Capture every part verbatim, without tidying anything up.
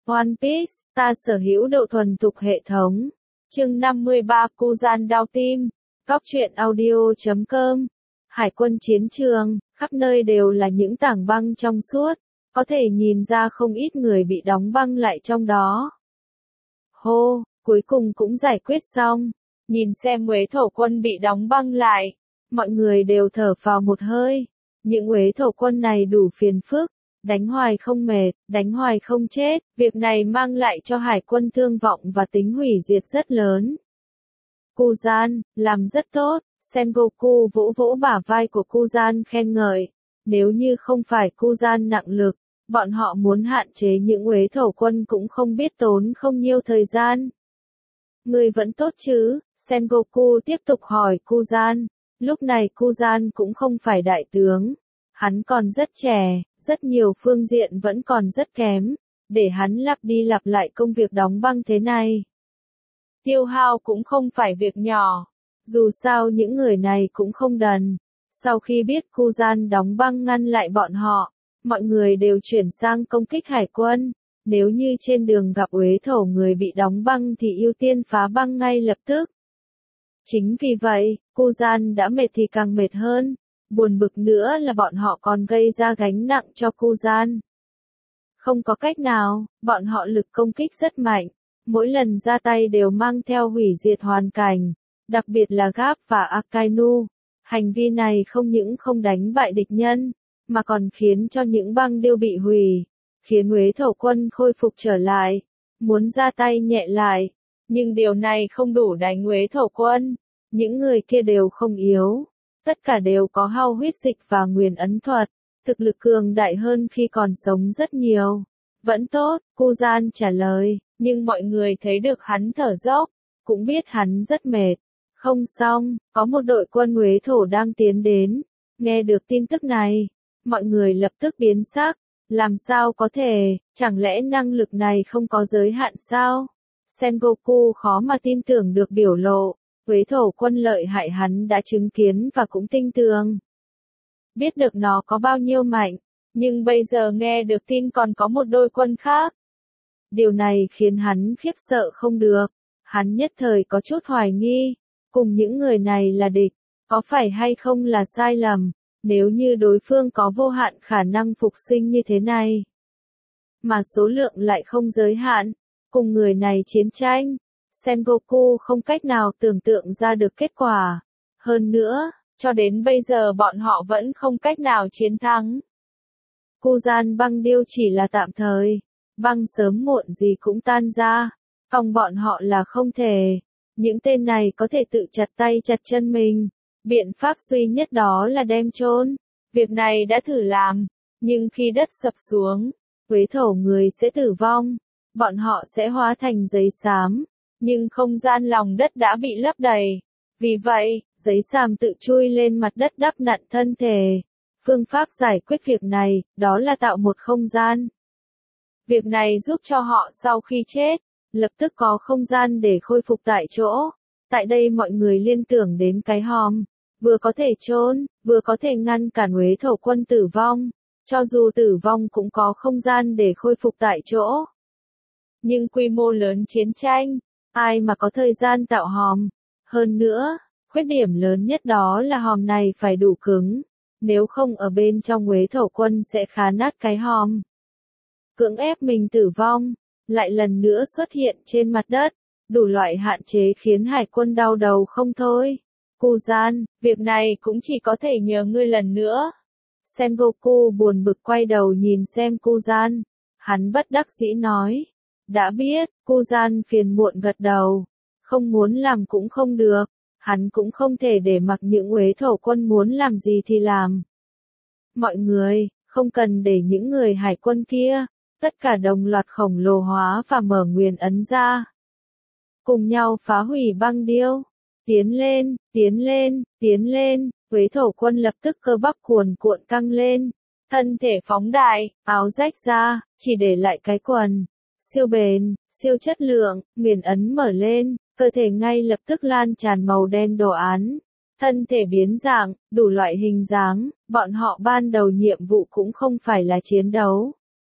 One Piece, ta sở hữu độ thuần thục hệ thống. Chương năm mươi ba Kuzan đau tim. Góc truyện audio chấm com. Hải quân chiến trường, khắp nơi đều là những tảng băng trong suốt, có thể nhìn ra không ít người bị đóng băng lại trong đó. Hô, cuối cùng cũng giải quyết xong. Nhìn xem Uế Thổ quân bị đóng băng lại, mọi người đều thở phào một hơi. Những Uế Thổ quân này đủ phiền phức, đánh hoài không mệt, đánh hoài không chết, việc này mang lại cho hải quân thương vọng và tính hủy diệt rất lớn. Kuzan, làm rất tốt, Sengoku vỗ vỗ bả vai của Kuzan khen ngợi. Nếu như không phải Kuzan nặng lực, bọn họ muốn hạn chế những Uế Thổ quân cũng không biết tốn không nhiêu thời gian. Người vẫn tốt chứ? Sengoku tiếp tục hỏi Kuzan. Lúc này Kuzan cũng không phải đại tướng. Hắn còn rất trẻ, rất nhiều phương diện vẫn còn rất kém, để hắn lặp đi lặp lại công việc đóng băng thế này. Tiêu hao cũng không phải việc nhỏ, dù sao những người này cũng không đần. Sau khi biết Kuzan đóng băng ngăn lại bọn họ, mọi người đều chuyển sang công kích hải quân. Nếu như trên đường gặp Uế Thổ người bị đóng băng thì ưu tiên phá băng ngay lập tức. Chính vì vậy, Kuzan đã mệt thì càng mệt hơn. Buồn bực nữa là bọn họ còn gây ra gánh nặng cho Kuzan. Không có cách nào, bọn họ lực công kích rất mạnh. Mỗi lần ra tay đều mang theo hủy diệt hoàn cảnh. Đặc biệt là Garp và Akainu. Hành vi này không những không đánh bại địch nhân, mà còn khiến cho những băng điêu bị hủy. Khiến Uế Thổ quân khôi phục trở lại. Muốn ra tay nhẹ lại. Nhưng điều này không đủ đánh Uế Thổ quân. Những người kia đều không yếu. Tất cả đều có hao huyết dịch và nguyền ấn thuật, thực lực cường đại hơn khi còn sống rất nhiều. Vẫn tốt, Kuzan trả lời, nhưng mọi người thấy được hắn thở dốc, cũng biết hắn rất mệt. Không xong, có một đội quân Uế Thổ đang tiến đến. Nghe được tin tức này, mọi người lập tức biến sắc. Làm sao có thể, chẳng lẽ năng lực này không có giới hạn sao? Sengoku khó mà tin tưởng được biểu lộ. Uế Thổ quân lợi hại hắn đã chứng kiến và cũng tin tưởng. Biết được nó có bao nhiêu mạnh, nhưng bây giờ nghe được tin còn có một đôi quân khác. Điều này khiến hắn khiếp sợ không được. Hắn nhất thời có chút hoài nghi, cùng những người này là địch, có phải hay không là sai lầm, nếu như đối phương có vô hạn khả năng phục sinh như thế này. Mà số lượng lại không giới hạn, cùng người này chiến tranh. Sengoku không cách nào tưởng tượng ra được kết quả. Hơn nữa, cho đến bây giờ bọn họ vẫn không cách nào chiến thắng. Kuzan băng điêu chỉ là tạm thời. Băng sớm muộn gì cũng tan ra. Phòng bọn họ là không thể. Những tên này có thể tự chặt tay chặt chân mình. Biện pháp duy nhất đó là đem chôn. Việc này đã thử làm. Nhưng khi đất sập xuống, Uế Thổ người sẽ tử vong. Bọn họ sẽ hóa thành giấy xám. Nhưng không gian lòng đất đã bị lấp đầy. Vì vậy, giấy xàm tự chui lên mặt đất đắp nặn thân thể. Phương pháp giải quyết việc này, đó là tạo một không gian. Việc này giúp cho họ sau khi chết, lập tức có không gian để khôi phục tại chỗ. Tại đây mọi người liên tưởng đến cái hòm. Vừa có thể chôn, vừa có thể ngăn cản Uế Thổ quân tử vong. Cho dù tử vong cũng có không gian để khôi phục tại chỗ. Nhưng quy mô lớn chiến tranh, ai mà có thời gian tạo hòm. Hơn nữa, khuyết điểm lớn nhất đó là hòm này phải đủ cứng. Nếu không ở bên trong Uế Thổ quân sẽ khá nát cái hòm. Cưỡng ép mình tử vong, lại lần nữa xuất hiện trên mặt đất. Đủ loại hạn chế khiến hải quân đau đầu không thôi. Kuzan, việc này cũng chỉ có thể nhờ ngươi lần nữa. Sengoku buồn bực quay đầu nhìn xem Kuzan. Hắn bất đắc dĩ nói. Đã biết, Kuzan phiền muộn gật đầu. Không muốn làm cũng không được. Hắn cũng không thể để mặc những Uế Thổ quân muốn làm gì thì làm. Mọi người, không cần để những người hải quân kia, tất cả đồng loạt khổng lồ hóa và mở nguyền ấn ra. Cùng nhau phá hủy băng điêu. Tiến lên, tiến lên, tiến lên. Uế Thổ quân lập tức cơ bắp cuồn cuộn căng lên. Thân thể phóng đại, áo rách ra, chỉ để lại cái quần. Siêu bền, siêu chất lượng, nguyền ấn mở lên, cơ thể ngay lập tức lan tràn màu đen đồ án. Thân thể biến dạng, đủ loại hình dáng, bọn họ ban đầu nhiệm vụ cũng không phải là chiến đấu.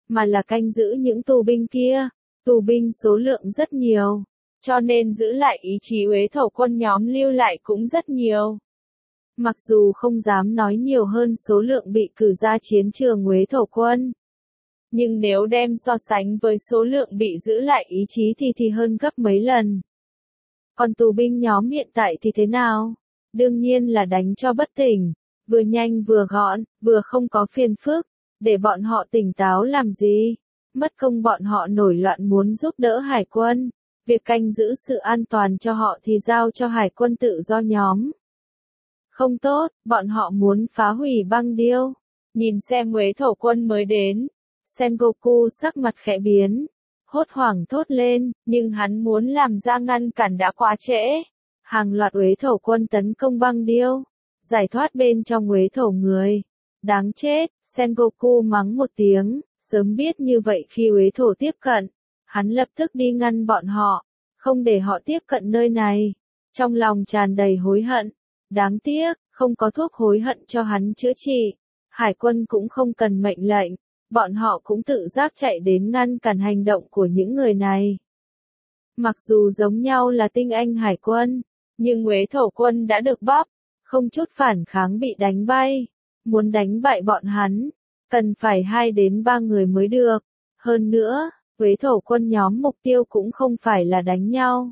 mà là canh giữ những tù binh kia. Tù binh số lượng rất nhiều, cho nên giữ lại ý chí Uế Thổ quân nhóm lưu lại cũng rất nhiều. Mặc dù không dám nói nhiều hơn số lượng bị cử ra chiến trường Uế Thổ quân, nhưng nếu đem so sánh với số lượng bị giữ lại ý chí thì thì hơn gấp mấy lần. Còn tù binh nhóm hiện tại thì thế nào? Đương nhiên là đánh cho bất tỉnh, vừa nhanh vừa gọn, vừa không có phiền phức, để bọn họ tỉnh táo làm gì? Mất công bọn họ nổi loạn muốn giúp đỡ hải quân, việc canh giữ sự an toàn cho họ thì giao cho hải quân tự do nhóm. Không tốt, bọn họ muốn phá hủy băng điêu. Nhìn xem Uế Thổ quân mới đến, Sengoku sắc mặt khẽ biến, hốt hoảng thốt lên, nhưng hắn muốn làm ra ngăn cản đã quá trễ. Hàng loạt Uế Thổ quân tấn công băng điêu, giải thoát bên trong Uế Thổ người. Đáng chết, Sengoku mắng một tiếng, sớm biết như vậy khi Uế Thổ tiếp cận, hắn lập tức đi ngăn bọn họ, không để họ tiếp cận nơi này. Trong lòng tràn đầy hối hận, đáng tiếc, không có thuốc hối hận cho hắn chữa trị. Hải quân cũng không cần mệnh lệnh, bọn họ cũng tự giác chạy đến ngăn cản hành động của những người này. Mặc dù giống nhau là tinh anh hải quân, nhưng Uế Thổ quân đã được bóp, không chút phản kháng bị đánh bay. Muốn đánh bại bọn hắn, cần phải hai đến ba người mới được. Hơn nữa, Uế Thổ quân nhóm mục tiêu cũng không phải là đánh nhau,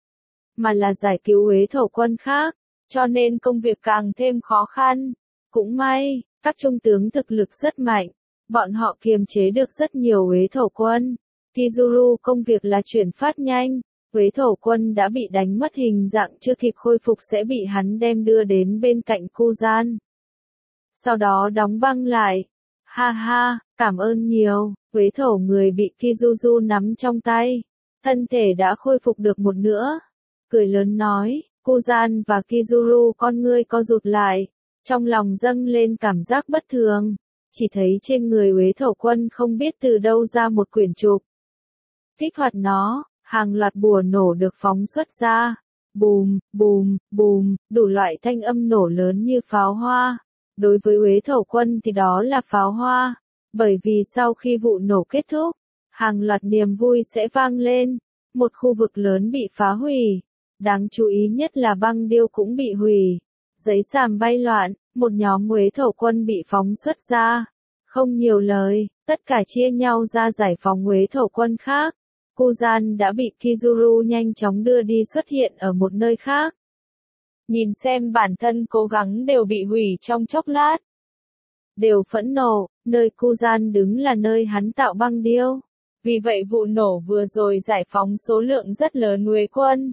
mà là giải cứu Uế Thổ quân khác, cho nên công việc càng thêm khó khăn. Cũng may, các trung tướng thực lực rất mạnh, bọn họ kiềm chế được rất nhiều Uế Thổ quân. Kizuru công việc là chuyển phát nhanh, Uế Thổ quân đã bị đánh mất hình dạng chưa kịp khôi phục sẽ bị hắn đem đưa đến bên cạnh Kuzan. Sau đó đóng băng lại. Ha ha, cảm ơn nhiều, Uế Thổ người bị Kizuzu nắm trong tay. Thân thể đã khôi phục được một nửa. Cười lớn nói, Kuzan và Kizuru con ngươi co rụt lại. Trong lòng dâng lên cảm giác bất thường. Chỉ thấy trên người Uế Thổ quân không biết từ đâu ra một quyển trục. Kích hoạt nó, hàng loạt bùa nổ được phóng xuất ra. Bùm, bùm, bùm, đủ loại thanh âm nổ lớn như pháo hoa. Đối với Uế Thổ quân thì đó là pháo hoa, bởi vì sau khi vụ nổ kết thúc, hàng loạt niềm vui sẽ vang lên, một khu vực lớn bị phá hủy. Đáng chú ý nhất là băng điêu cũng bị hủy, giấy sàm bay loạn, một nhóm Uế Thổ quân bị phóng xuất ra. Không nhiều lời, tất cả chia nhau ra giải phóng Uế Thổ quân khác. Kuzan đã bị Kizuru nhanh chóng đưa đi xuất hiện ở một nơi khác. Nhìn xem bản thân cố gắng đều bị hủy trong chốc lát. Đều phẫn nộ, nơi Kuzan đứng là nơi hắn tạo băng điêu. Vì vậy vụ nổ vừa rồi giải phóng số lượng rất lớn Uế quân.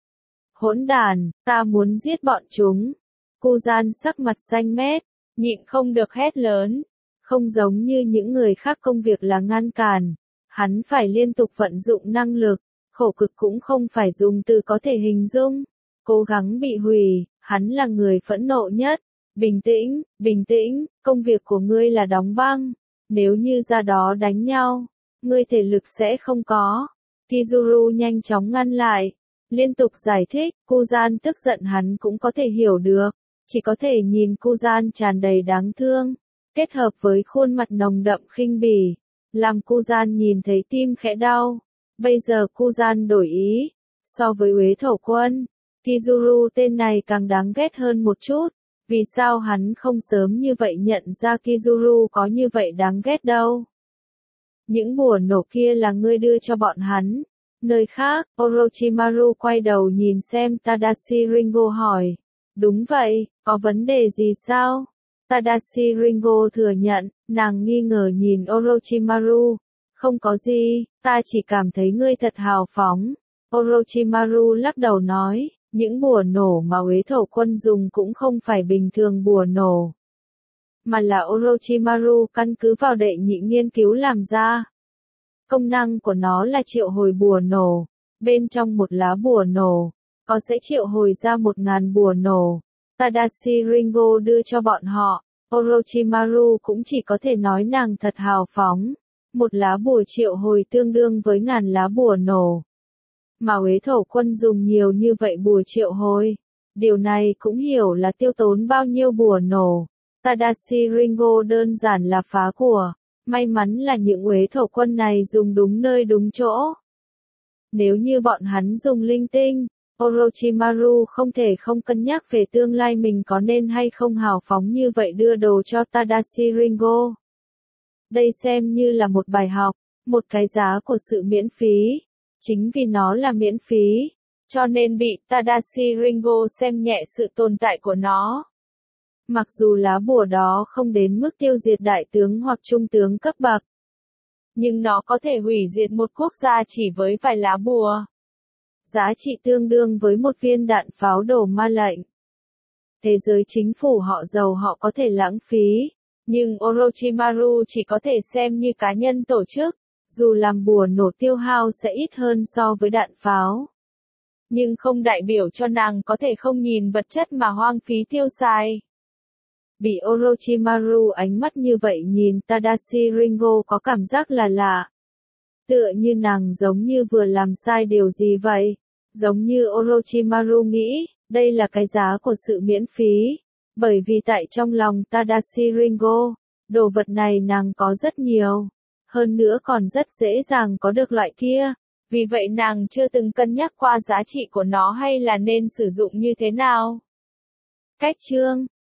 Hỗn đàn, ta muốn giết bọn chúng. Kuzan sắc mặt xanh mét, nhịn không được hét lớn. Không giống như những người khác công việc là ngăn cản. Hắn phải liên tục vận dụng năng lực, khổ cực cũng không phải dùng từ có thể hình dung. Cố gắng bị hủy, hắn là người phẫn nộ nhất. Bình tĩnh, bình tĩnh, công việc của ngươi là đóng băng. Nếu như ra đó đánh nhau, ngươi thể lực sẽ không có. Kizuru nhanh chóng ngăn lại, liên tục giải thích, Kuzan tức giận hắn cũng có thể hiểu được. Chỉ có thể nhìn Kuzan tràn đầy đáng thương, kết hợp với khuôn mặt nồng đậm khinh bỉ, làm Kuzan nhìn thấy tim khẽ đau. Bây giờ Kuzan đổi ý, so với Uế Thổ quân, Kizuru tên này càng đáng ghét hơn một chút. Vì sao hắn không sớm như vậy nhận ra Kizuru có như vậy đáng ghét đâu? Những bùa nổ kia là ngươi đưa cho bọn hắn. Nơi khác, Orochimaru quay đầu nhìn xem Tadashi Ringo hỏi. Đúng vậy, có vấn đề gì sao? Tadashi Ringo thừa nhận, nàng nghi ngờ nhìn Orochimaru. Không có gì, ta chỉ cảm thấy ngươi thật hào phóng. Orochimaru lắc đầu nói, những bùa nổ mà Uế Thổ quân dùng cũng không phải bình thường bùa nổ, mà là Orochimaru căn cứ vào đệ nhị nghiên cứu làm ra. Công năng của nó là triệu hồi bùa nổ. Bên trong một lá bùa nổ, có sẽ triệu hồi ra một ngàn bùa nổ. Tadashi Ringo đưa cho bọn họ. Orochimaru cũng chỉ có thể nói nàng thật hào phóng. Một lá bùa triệu hồi tương đương với ngàn lá bùa nổ. Mà Uế Thổ quân dùng nhiều như vậy bùa triệu hồi. Điều này cũng hiểu là tiêu tốn bao nhiêu bùa nổ. Tadashi Ringo đơn giản là phá của. May mắn là những uế thổ quân này dùng đúng nơi đúng chỗ. Nếu như bọn hắn dùng linh tinh, Orochimaru không thể không cân nhắc về tương lai mình có nên hay không hào phóng như vậy đưa đồ cho Tadashi Ringo. Đây xem như là một bài học, một cái giá của sự miễn phí. Chính vì nó là miễn phí, cho nên bị Tadashi Ringo xem nhẹ sự tồn tại của nó. Mặc dù lá bùa đó không đến mức tiêu diệt đại tướng hoặc trung tướng cấp bậc, nhưng nó có thể hủy diệt một quốc gia chỉ với vài lá bùa. Giá trị tương đương với một viên đạn pháo đổ ma lệnh. Thế giới chính phủ họ giàu họ có thể lãng phí, nhưng Orochimaru chỉ có thể xem như cá nhân tổ chức, dù làm bùa nổ tiêu hao sẽ ít hơn so với đạn pháo. Nhưng không đại biểu cho nàng có thể không nhìn vật chất mà hoang phí tiêu xài. Bị Orochimaru ánh mắt như vậy nhìn Tadashi Ringo có cảm giác là lạ. Tựa như nàng giống như vừa làm sai điều gì vậy. Giống như Orochimaru nghĩ, đây là cái giá của sự miễn phí. Bởi vì tại trong lòng Tadashi Ringo, đồ vật này nàng có rất nhiều. Hơn nữa còn rất dễ dàng có được loại kia. Vì vậy nàng chưa từng cân nhắc qua giá trị của nó hay là nên sử dụng như thế nào. Cách chương